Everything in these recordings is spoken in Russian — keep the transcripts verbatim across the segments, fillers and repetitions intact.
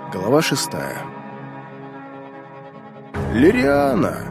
Глава шестая. «Лириана!»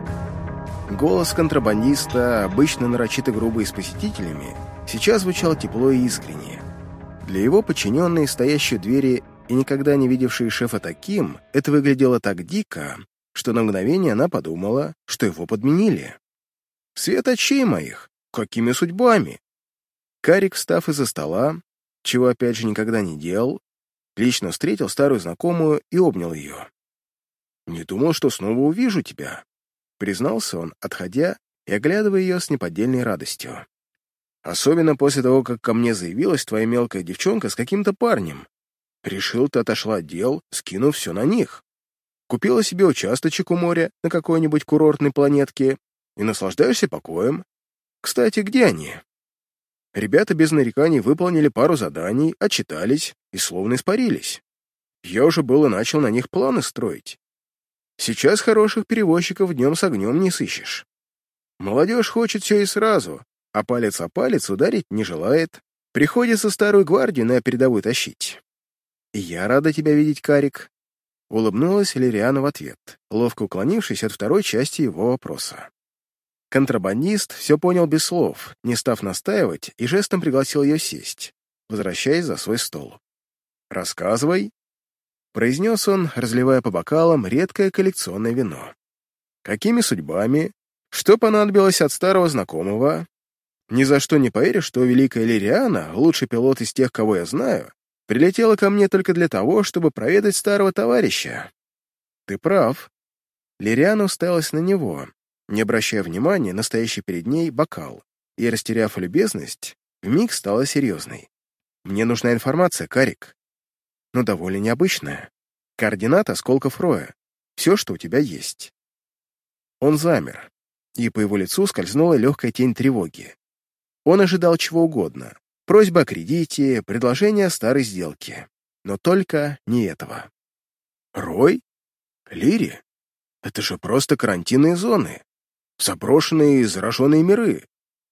Голос контрабандиста, обычно нарочито грубый с посетителями, сейчас звучал тепло и искренне. Для его подчиненной, стоящей у двери и никогда не видевшей шефа таким, это выглядело так дико, что на мгновение она подумала, что его подменили. «Свет очей моих! Какими судьбами?» Карик, встав из-за стола, чего опять же никогда не делал, лично встретил старую знакомую и обнял ее. «Не думал, что снова увижу тебя», — признался он, отходя и оглядывая ее с неподдельной радостью. «Особенно после того, как ко мне заявилась твоя мелкая девчонка с каким-то парнем. Решил, ты отошла от дел, скинув все на них. Купила себе участочек у моря на какой-нибудь курортной планетке и наслаждаешься покоем. Кстати, где они?» Ребята без нареканий выполнили пару заданий, отчитались и словно испарились. Я уже было начал на них планы строить. Сейчас хороших перевозчиков днем с огнем не сыщешь. Молодежь хочет все и сразу, а палец о палец ударить не желает. Приходится старую гвардию на передовую тащить. И я рада тебя видеть, Карик. Улыбнулась Лириана в ответ, ловко уклонившись от второй части его вопроса. Контрабандист все понял без слов, не став настаивать, и жестом пригласил ее сесть, возвращаясь за свой стол. «Рассказывай», — произнес он, разливая по бокалам редкое коллекционное вино. «Какими судьбами? Что понадобилось от старого знакомого? Ни за что не поверишь, что великая Лириана, лучший пилот из тех, кого я знаю, прилетела ко мне только для того, чтобы проведать старого товарища». «Ты прав». Лириана уставилась на него, не обращая внимания на стоящий перед ней бокал, и, растеряв любезность, вмиг стала серьезной. «Мне нужна информация, Карик. Но довольно необычная. Координаты осколков Роя. Все, что у тебя есть». Он замер, и по его лицу скользнула легкая тень тревоги. Он ожидал чего угодно. Просьба о кредите, предложение о старой сделке. Но только не этого. «Рой? Лири? Это же просто карантинные зоны. Заброшенные и зараженные миры.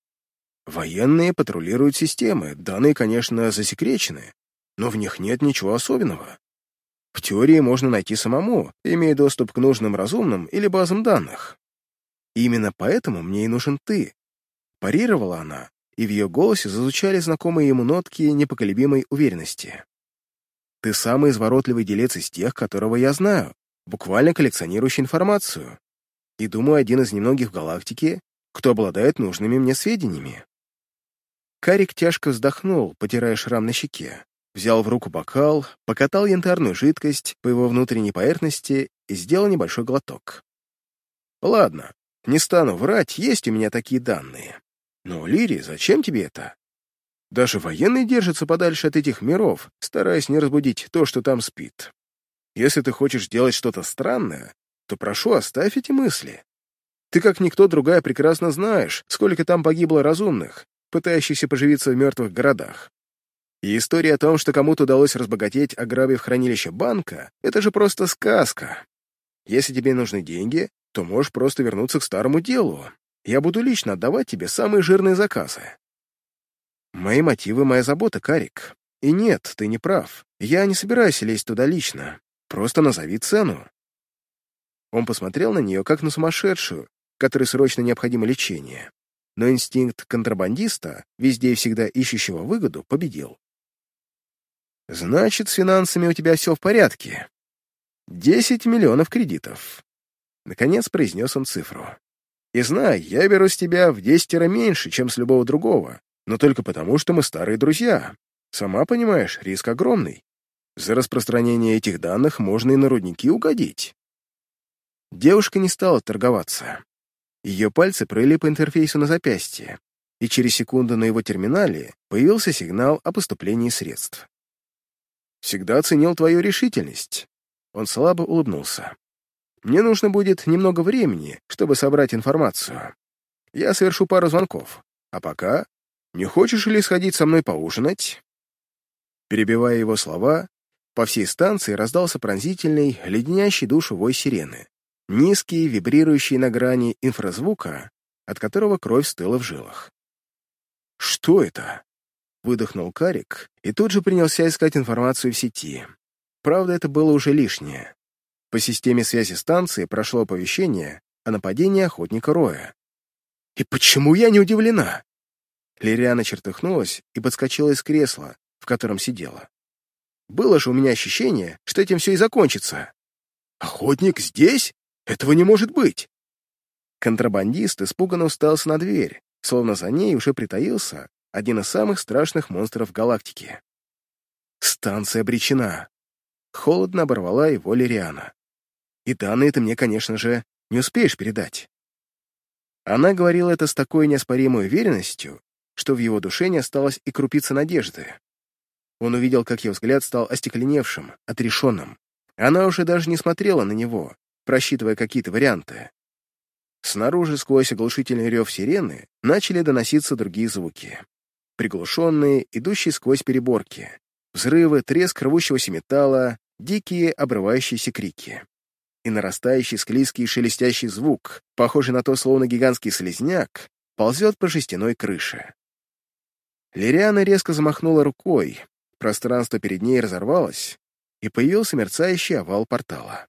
Военные патрулируют системы, данные, конечно, засекречены, но в них нет ничего особенного. В теории можно найти самому, имея доступ к нужным разумным или базам данных. И именно поэтому мне и нужен ты», — парировала она, и в ее голосе зазвучали знакомые ему нотки непоколебимой уверенности. «Ты самый изворотливый делец из тех, которого я знаю, буквально коллекционирующий информацию. И, думаю, один из немногих в галактике, кто обладает нужными мне сведениями». Карик тяжко вздохнул, потирая шрам на щеке, взял в руку бокал, покатал янтарную жидкость по его внутренней поверхности и сделал небольшой глоток. «Ладно, не стану врать, есть у меня такие данные. Но, Лири, зачем тебе это? Даже военные держатся подальше от этих миров, стараясь не разбудить то, что там спит. Если ты хочешь сделать что-то странное, то прошу, оставь эти мысли. Ты, как никто другая, прекрасно знаешь, сколько там погибло разумных, пытающихся поживиться в мертвых городах. И история о том, что кому-то удалось разбогатеть, ограбив хранилище банка, это же просто сказка. Если тебе нужны деньги, то можешь просто вернуться к старому делу. Я буду лично отдавать тебе самые жирные заказы. Мои мотивы — моя забота, Карик. И нет, ты не прав. Я не собираюсь лезть туда лично. Просто назови цену». Он посмотрел на нее, как на сумасшедшую, которой срочно необходимо лечение. Но инстинкт контрабандиста, везде и всегда ищущего выгоду, победил. «Значит, с финансами у тебя все в порядке. Десять миллионов кредитов». Наконец произнес он цифру. «И знай, я беру с тебя в десятеро меньше, чем с любого другого, но только потому, что мы старые друзья. Сама понимаешь, риск огромный. За распространение этих данных можно и на рудники угодить». Девушка не стала торговаться. Ее пальцы провели по интерфейсу на запястье, и через секунду на его терминале появился сигнал о поступлении средств. «Всегда ценил твою решительность». Он слабо улыбнулся. «Мне нужно будет немного времени, чтобы собрать информацию. Я совершу пару звонков. А пока, не хочешь ли сходить со мной поужинать?» Перебивая его слова, по всей станции раздался пронзительный, леденящий душу вой сирены. Низкий, вибрирующий на грани инфразвука, от которого кровь стыла в жилах. «Что это?» — выдохнул Карик и тут же принялся искать информацию в сети. Правда, это было уже лишнее. По системе связи станции прошло оповещение о нападении охотника Роя. И почему я не удивлена? Лириана чертыхнулась и подскочила из кресла, в котором сидела. Было же у меня ощущение, что этим все и закончится. Охотник здесь? Этого не может быть. Контрабандист испуганно уставился на дверь, словно за ней уже притаился один из самых страшных монстров галактики. Станция обречена. Холодно оборвала его Лириана. И данные ты мне, конечно же, не успеешь передать. Она говорила это с такой неоспоримой уверенностью, что в его душе не осталось и крупицы надежды. Он увидел, как ее взгляд стал остекленевшим, отрешенным. Она уже даже не смотрела на него, просчитывая какие-то варианты. Снаружи, сквозь оглушительный рев сирены, начали доноситься другие звуки. Приглушенные, идущие сквозь переборки. Взрывы, треск рвущегося металла, дикие обрывающиеся крики. И нарастающий склизкий шелестящий звук, похожий на то, словно гигантский слизняк, ползет по жестяной крыше. Лириана резко замахнула рукой, пространство перед ней разорвалось, и появился мерцающий овал портала.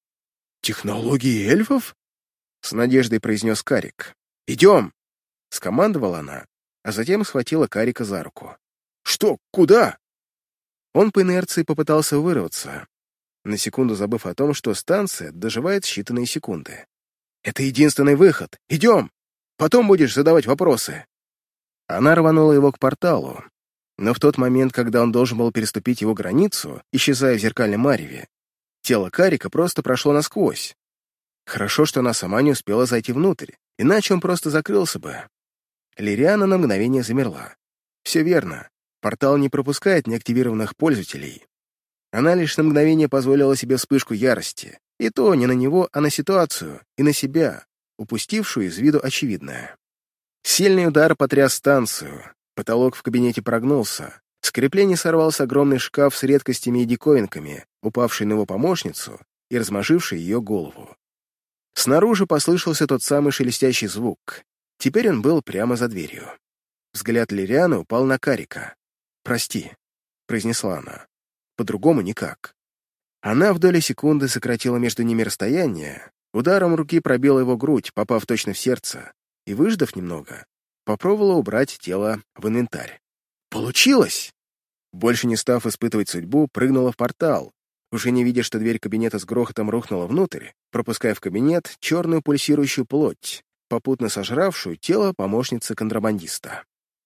«Технологии эльфов?» — с надеждой произнес Карик. «Идем!» — скомандовала она, а затем схватила Карика за руку. «Что? Куда?» Он по инерции попытался вырваться, на секунду забыв о том, что станция доживает считанные секунды. «Это единственный выход! Идем! Потом будешь задавать вопросы!» Она рванула его к порталу, но в тот момент, когда он должен был переступить его границу, исчезая в зеркальном мареве, тело Карика просто прошло насквозь. Хорошо, что она сама не успела зайти внутрь, иначе он просто закрылся бы. Лириана на мгновение замерла. Все верно, портал не пропускает неактивированных пользователей. Она лишь на мгновение позволила себе вспышку ярости, и то не на него, а на ситуацию и на себя, упустившую из виду очевидное. Сильный удар потряс станцию, потолок в кабинете прогнулся, с креплений сорвался огромный шкаф с редкостями и диковинками, упавший на его помощницу и размаживший ее голову. Снаружи послышался тот самый шелестящий звук. Теперь он был прямо за дверью. Взгляд Лирианы упал на Карика. «Прости», — произнесла она. «По-другому никак». Она в доли секунды сократила между ними расстояние, ударом руки пробила его грудь, попав точно в сердце, и, выждав немного, попробовала убрать тело в инвентарь. «Получилось!» Больше не став испытывать судьбу, прыгнула в портал, уже не видя, что дверь кабинета с грохотом рухнула внутрь, пропуская в кабинет черную пульсирующую плоть, попутно сожравшую тело помощницы контрабандиста.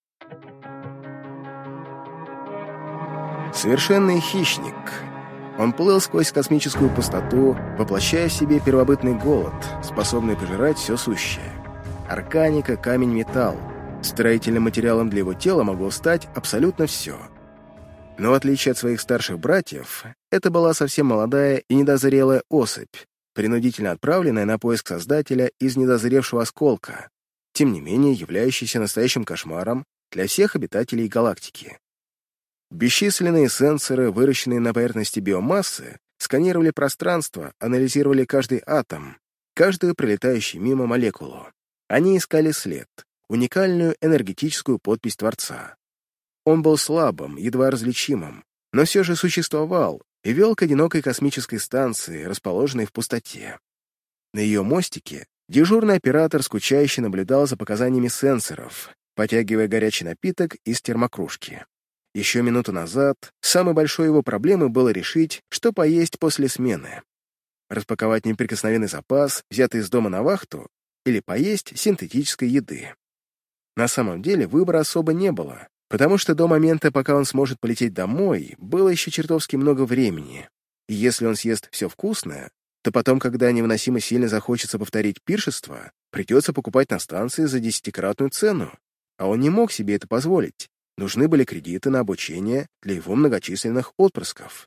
Совершенный хищник. Он плыл сквозь космическую пустоту, воплощая в себе первобытный голод, способный пожирать все сущее. Органика, камень, металл. Строительным материалом для его тела могло стать абсолютно все. Но в отличие от своих старших братьев, это была совсем молодая и недозрелая особь, принудительно отправленная на поиск Создателя из недозревшего осколка, тем не менее являющийся настоящим кошмаром для всех обитателей галактики. Бесчисленные сенсоры, выращенные на поверхности биомассы, сканировали пространство, анализировали каждый атом, каждую пролетающую мимо молекулу. Они искали след, уникальную энергетическую подпись Творца. Он был слабым, едва различимым, но все же существовал и вел к одинокой космической станции, расположенной в пустоте. На ее мостике дежурный оператор скучающе наблюдал за показаниями сенсоров, потягивая горячий напиток из термокружки. Еще минуту назад самой большой его проблемой было решить, что поесть после смены. Распаковать неприкосновенный запас, взятый из дома на вахту, или поесть синтетической еды. На самом деле выбора особо не было, потому что до момента, пока он сможет полететь домой, было еще чертовски много времени. И если он съест все вкусное, то потом, когда невыносимо сильно захочется повторить пиршество, придется покупать на станции за десятикратную цену. А он не мог себе это позволить. Нужны были кредиты на обучение для его многочисленных отпрысков.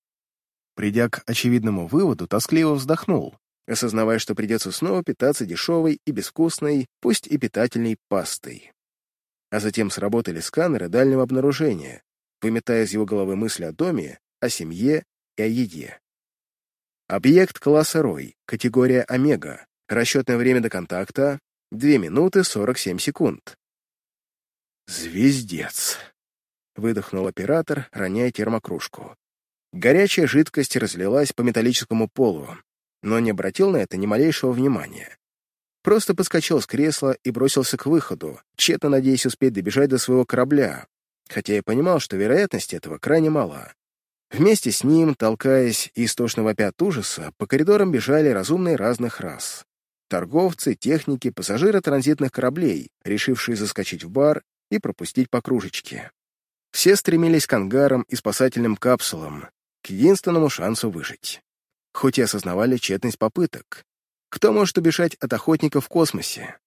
Придя к очевидному выводу, тоскливо вздохнул, осознавая, что придется снова питаться дешевой и безвкусной, пусть и питательной пастой. А затем сработали сканеры дальнего обнаружения, выметая из его головы мысли о доме, о семье и о еде. Объект класса Рой, категория Омега, расчетное время до контакта — две минуты сорок семь секунд. «Звездец!» — выдохнул оператор, роняя термокружку. Горячая жидкость разлилась по металлическому полу, но не обратил на это ни малейшего внимания. Просто подскочил с кресла и бросился к выходу, тщетно надеясь успеть добежать до своего корабля, хотя и понимал, что вероятность этого крайне мала. Вместе с ним, толкаясь и истошно вопя от ужаса, по коридорам бежали разумные разных рас. Торговцы, техники, пассажиры транзитных кораблей, решившие заскочить в бар и пропустить по кружечке. Все стремились к ангарам и спасательным капсулам, к единственному шансу выжить. Хоть и осознавали тщетность попыток. Кто может убежать от охотников в космосе?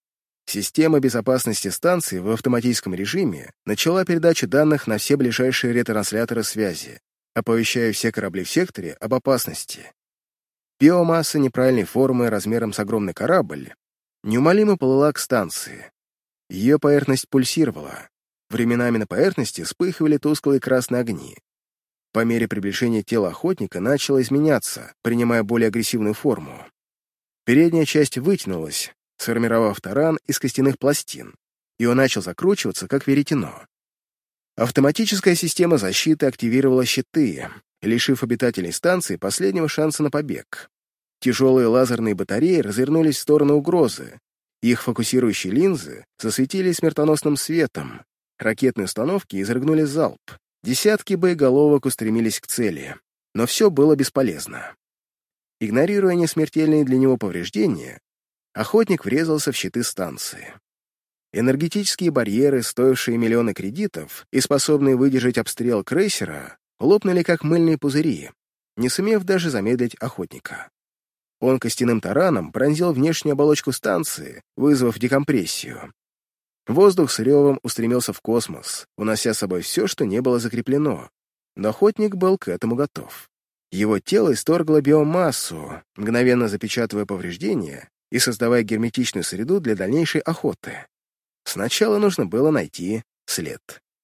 Система безопасности станции в автоматическом режиме начала передачу данных на все ближайшие ретрансляторы связи, оповещая все корабли в секторе об опасности. Биомасса неправильной формы размером с огромный корабль неумолимо плыла к станции. Ее поверхность пульсировала. Временами на поверхности вспыхивали тусклые красные огни. По мере приближения тела охотника начало изменяться, принимая более агрессивную форму. Передняя часть вытянулась, сформировав таран из костяных пластин, и он начал закручиваться, как веретено. Автоматическая система защиты активировала щиты, лишив обитателей станции последнего шанса на побег. Тяжелые лазерные батареи развернулись в сторону угрозы, их фокусирующие линзы засветились смертоносным светом, ракетные установки изрыгнули залп, десятки боеголовок устремились к цели, но все было бесполезно. Игнорируя несмертельные для него повреждения, охотник врезался в щиты станции. Энергетические барьеры, стоившие миллионы кредитов и способные выдержать обстрел крейсера, лопнули как мыльные пузыри, не сумев даже замедлить охотника. Он костяным тараном пронзил внешнюю оболочку станции, вызвав декомпрессию. Воздух с ревом устремился в космос, унося с собой все, что не было закреплено, но охотник был к этому готов. Его тело исторгло биомассу, мгновенно запечатывая повреждения и создавая герметичную среду для дальнейшей охоты. Сначала нужно было найти след.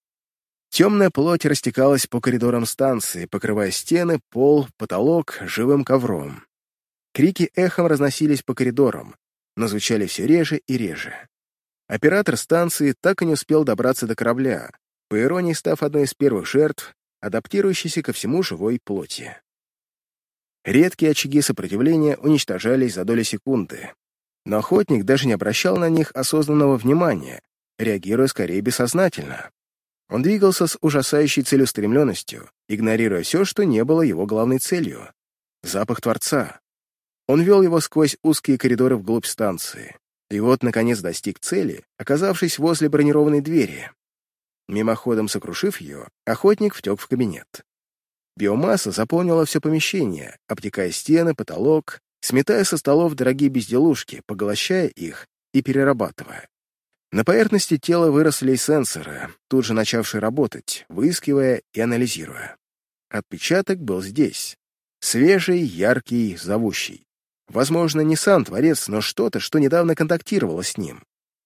Темная плоть растекалась по коридорам станции, покрывая стены, пол, потолок живым ковром. Крики эхом разносились по коридорам, но звучали все реже и реже. Оператор станции так и не успел добраться до корабля, по иронии став одной из первых жертв, адаптирующейся ко всему живой плоти. Редкие очаги сопротивления уничтожались за доли секунды, но охотник даже не обращал на них осознанного внимания, реагируя скорее бессознательно. Он двигался с ужасающей целеустремленностью, игнорируя все, что не было его главной целью — запах Творца. Он вел его сквозь узкие коридоры вглубь станции, и вот, наконец, достиг цели, оказавшись возле бронированной двери. Мимоходом сокрушив ее, охотник втек в кабинет. Биомасса заполнила все помещение, обтекая стены, потолок, сметая со столов дорогие безделушки, поглощая их и перерабатывая. На поверхности тела выросли сенсоры, тут же начавшие работать, выискивая и анализируя. Отпечаток был здесь. Свежий, яркий, зовущий. Возможно, не сам Творец, но что-то, что недавно контактировало с ним.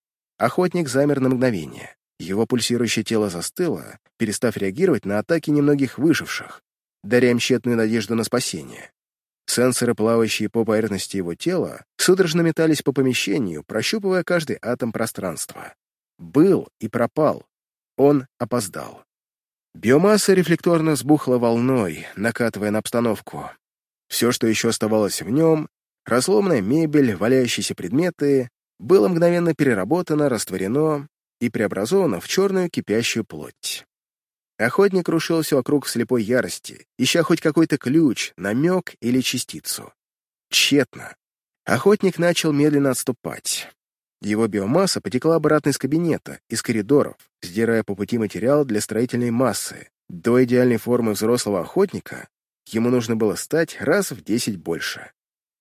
Охотник замер на мгновение. Его пульсирующее тело застыло, перестав реагировать на атаки немногих выживших, даря им тщетную надежду на спасение. Сенсоры, плавающие по поверхности его тела, судорожно метались по помещению, прощупывая каждый атом пространства. Был и пропал. Он опоздал. Биомасса рефлекторно взбухла волной, накатывая на обстановку. Все, что еще оставалось в нем, разломная мебель, валяющиеся предметы, было мгновенно переработано, растворено и преобразовано в черную кипящую плоть. Охотник крушился вокруг в слепой ярости, ища хоть какой-то ключ, намек или частицу. Тщетно. Охотник начал медленно отступать. Его биомасса потекла обратно из кабинета, из коридоров, сдирая по пути материал для строительной массы. До идеальной формы взрослого охотника ему нужно было стать раз в десять больше.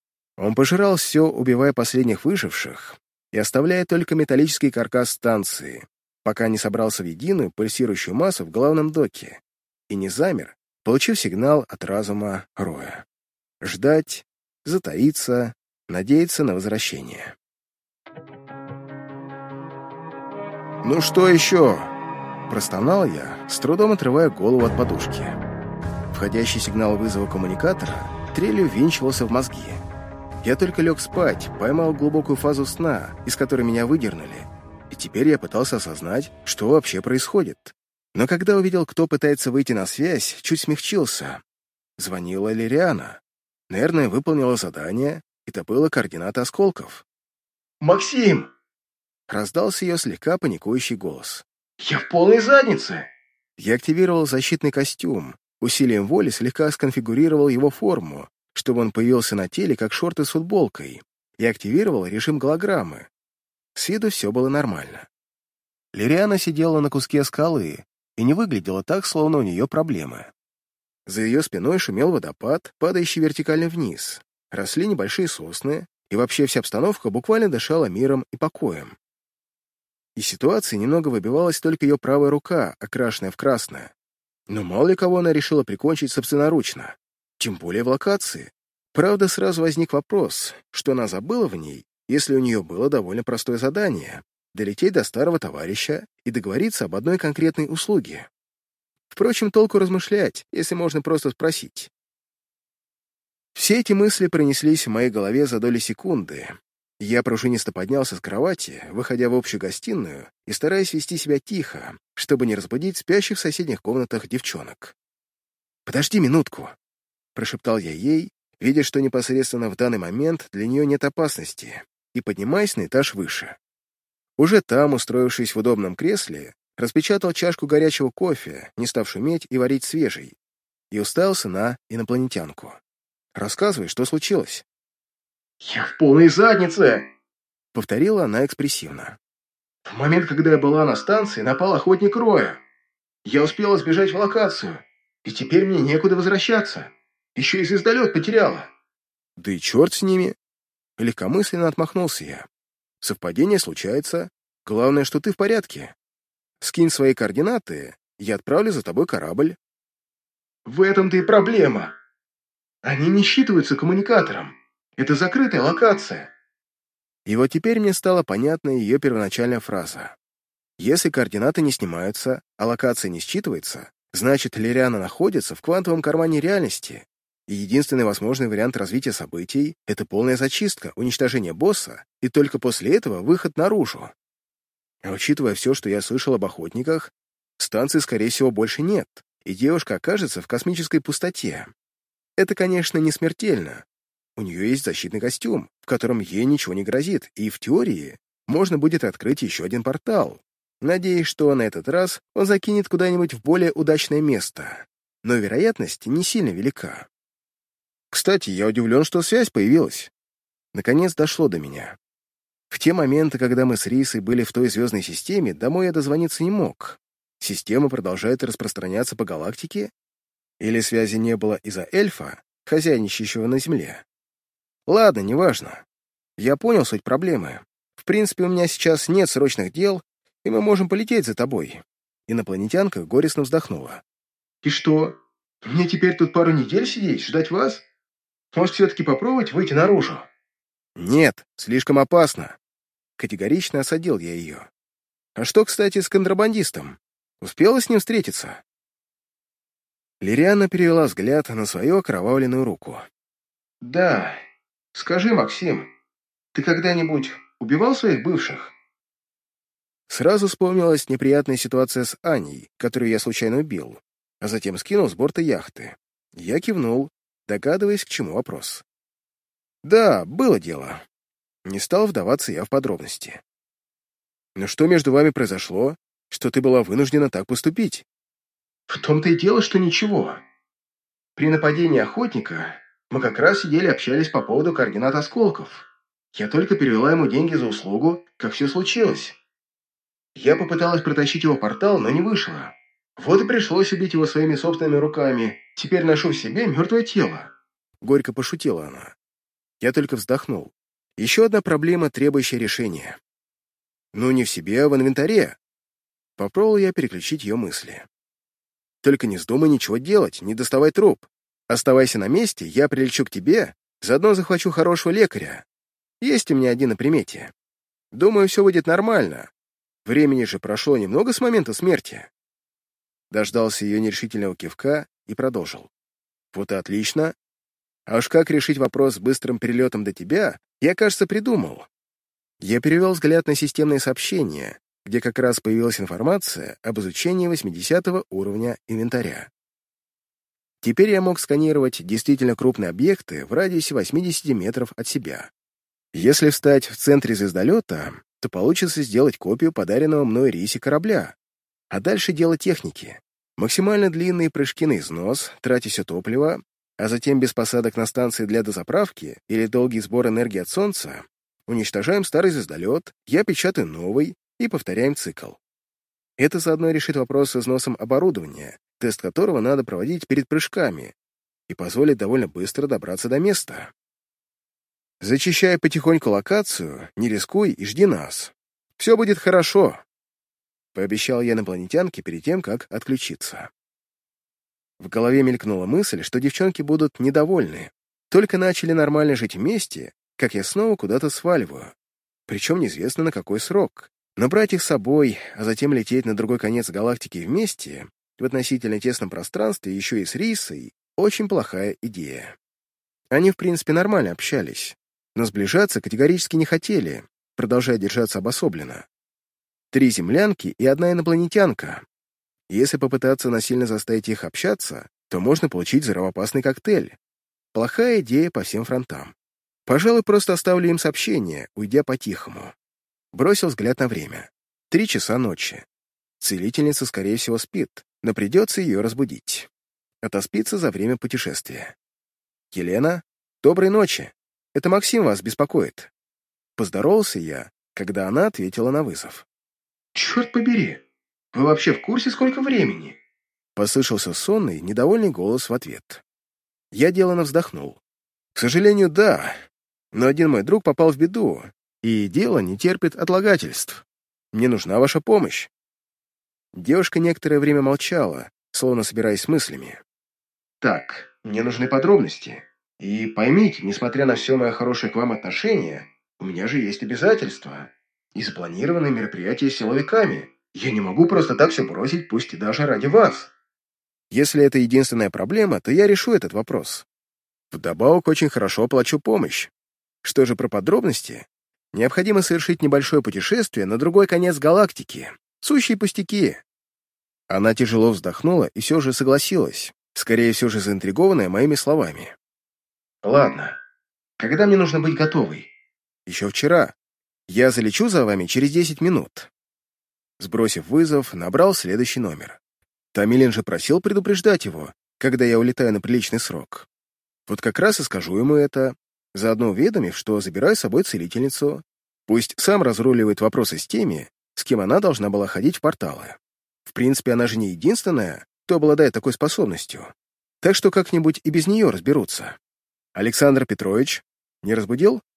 Он пожирал все, убивая последних выживших и оставляя только металлический каркас станции, пока не собрался в единую пульсирующую массу в главном доке и не замер, получив сигнал от разума Роя. Ждать, затаиться, надеяться на возвращение. «Ну что еще?» — простонал я, с трудом отрывая голову от подушки. Входящий сигнал вызова коммуникатора трелью ввинчивался в мозги. Я только лег спать, поймал глубокую фазу сна, из которой меня выдернули, и теперь я пытался осознать, что вообще происходит. Но когда увидел, кто пытается выйти на связь, чуть смягчился, Звонила Лириана. Наверное, выполнила задание и добыла координаты осколков. «Максим!» — раздался ее слегка паникующий голос. «Я в полной заднице!» Я активировал защитный костюм, усилием воли слегка сконфигурировал его форму, чтобы он появился на теле, как шорты с футболкой, и активировал режим голограммы. С виду все было нормально. Лириана сидела на куске скалы и не выглядела так, словно у нее проблемы. За ее спиной шумел водопад, падающий вертикально вниз, росли небольшие сосны, и вообще вся обстановка буквально дышала миром и покоем. Из ситуации немного выбивалась только ее правая рука, окрашенная в красное. Но мало ли кого она решила прикончить собственноручно, тем более в локации. Правда, сразу возник вопрос, что она забыла в ней, если у нее было довольно простое задание — долететь до старого товарища и договориться об одной конкретной услуге. Впрочем, толку размышлять, если можно просто спросить. Все эти мысли пронеслись в моей голове за доли секунды. Я пружинисто поднялся с кровати, выходя в общую гостиную и стараясь вести себя тихо, чтобы не разбудить спящих в соседних комнатах девчонок. «Подожди минутку», — прошептал я ей, видя, что непосредственно в данный момент для нее нет опасности, и поднимаясь на этаж выше. Уже там, устроившись в удобном кресле, распечатал чашку горячего кофе, не став шуметь и варить свежий, и уставился на инопланетянку. «Рассказывай, что случилось?» «Я в полной заднице!» — повторила она экспрессивно. «В момент, когда я была на станции, напал охотник Роя. Я успела сбежать в локацию, и теперь мне некуда возвращаться. Еще и звездолет потеряла». «Да и черт с ними!» — легкомысленно отмахнулся я. «Совпадение случается. Главное, что ты в порядке. Скинь свои координаты, я отправлю за тобой корабль». «В этом-то и проблема. Они не считываются коммуникатором. Это закрытая локация». И вот теперь мне стала понятна ее первоначальная фраза. Если координаты не снимаются, а локация не считывается, значит, Лириана находится в квантовом кармане реальности, и единственный возможный вариант развития событий — это полная зачистка, уничтожение босса, и только после этого выход наружу. А учитывая все, что я слышал об охотниках, станции, скорее всего, больше нет, и девушка окажется в космической пустоте. Это, конечно, не смертельно. У нее есть защитный костюм, в котором ей ничего не грозит, и в теории можно будет открыть еще один портал. Надеюсь, что на этот раз он закинет куда-нибудь в более удачное место. Но вероятность не сильно велика. Кстати, я удивлен, что связь появилась. Наконец дошло до меня. В те моменты, когда мы с Рисой были в той звездной системе, домой я дозвониться не мог. Система продолжает распространяться по галактике? Или связи не было из-за эльфа, хозяйничающего на Земле? Ладно, неважно. Я понял суть проблемы. В принципе, у меня сейчас нет срочных дел, и мы можем полететь за тобой». Инопланетянка горестно вздохнула. «И что? Мне теперь тут пару недель сидеть, ждать вас? Может, все-таки попробовать выйти наружу?» «Нет, слишком опасно». Категорично осадил я ее. «А что, кстати, с контрабандистом? Успела с ним встретиться?» Лириана перевела взгляд на свою окровавленную руку. «Да. Скажи, Максим, ты когда-нибудь убивал своих бывших?» Сразу вспомнилась неприятная ситуация с Аней, которую я случайно убил, а затем скинул с борта яхты. Я кивнул, догадываясь, к чему вопрос. «Да, было дело». Не стал вдаваться я в подробности. «Но что между вами произошло, что ты была вынуждена так поступить?» «В том-то и дело, что ничего. При нападении охотника мы как раз сидели общались по поводу координат осколков. Я только перевела ему деньги за услугу, как все случилось. Я попыталась протащить его в портал, но не вышло. Вот и пришлось убить его своими собственными руками. Теперь ношу в себе мертвое тело». Горько пошутила она. Я только вздохнул. Еще одна проблема, требующая решения. Ну, не в себе, а в инвентаре. Попробовал я переключить ее мысли. Только не вздумай ничего делать, не доставай труп. Оставайся на месте, я прилечу к тебе, заодно захвачу хорошего лекаря. Есть у меня один на примете. Думаю, все выйдет нормально. Времени же прошло немного с момента смерти. Дождался ее нерешительного кивка и продолжил. Вот и отлично. А уж как решить вопрос с быстрым перелетом до тебя, я, кажется, придумал. Я перевел взгляд на системные сообщения, где как раз появилась информация об изучении восьмидесятого уровня инвентаря. Теперь я мог сканировать действительно крупные объекты в радиусе восьмидесяти метров от себя. Если встать в центре звездолета, то получится сделать копию подаренного мной Рисе корабля, а дальше дело техники. Максимально длинные прыжки на износ, тратя все топливо, а затем без посадок на станции для дозаправки или долгий сбор энергии от Солнца, уничтожаем старый звездолет, я печатаю новый и повторяем цикл. Это заодно решит вопрос с износом оборудования, тест которого надо проводить перед прыжками, и позволит довольно быстро добраться до места. Зачищай потихоньку локацию, не рискуй и жди нас. Все будет хорошо, — пообещал я инопланетянке перед тем, как отключиться. В голове мелькнула мысль, что девчонки будут недовольны. Только начали нормально жить вместе, как я снова куда-то сваливаю. Причем неизвестно на какой срок. Но брать их с собой, а затем лететь на другой конец галактики вместе, в относительно тесном пространстве, еще и с Рисой, очень плохая идея. Они, в принципе, нормально общались, но сближаться категорически не хотели, продолжая держаться обособленно. Три землянки и одна инопланетянка. Если попытаться насильно заставить их общаться, то можно получить взрывоопасный коктейль. Плохая идея по всем фронтам. Пожалуй, просто оставлю им сообщение, уйдя по-тихому. Бросил взгляд на время. Три часа ночи. Целительница, скорее всего, спит, но придется ее разбудить. Отоспится за время путешествия. «Елена, доброй ночи. Это Максим вас беспокоит». Поздоровался я, когда она ответила на вызов. «Черт побери! Вы вообще в курсе, сколько времени?» Послышался сонный, недовольный голос в ответ. Я деланно вздохнул. «К сожалению, да. Но один мой друг попал в беду, и дело не терпит отлагательств. Мне нужна ваша помощь». Девушка некоторое время молчала, словно собираясь с мыслями. «Так, мне нужны подробности. И поймите, несмотря на все мое хорошее к вам отношение, у меня же есть обязательства и запланированные мероприятия с силовиками. Я не могу просто так все бросить, пусть и даже ради вас». Если это единственная проблема, то я решу этот вопрос. Вдобавок, очень хорошо оплачу помощь. Что же про подробности? Необходимо совершить небольшое путешествие на другой конец галактики. Сущие пустяки. Она тяжело вздохнула и все же согласилась, скорее все же заинтригованная моими словами. «Ладно. Когда мне нужно быть готовой?» «Еще вчера. Я залечу за вами через десять минут». Сбросив вызов, набрал следующий номер. Томилин же просил предупреждать его, когда я улетаю на приличный срок. Вот как раз и скажу ему это, заодно уведомив, что забираю с собой целительницу. Пусть сам разруливает вопросы с теми, с кем она должна была ходить в порталы. В принципе, она же не единственная, кто обладает такой способностью. Так что как-нибудь и без нее разберутся. Александр Петрович, не разбудил?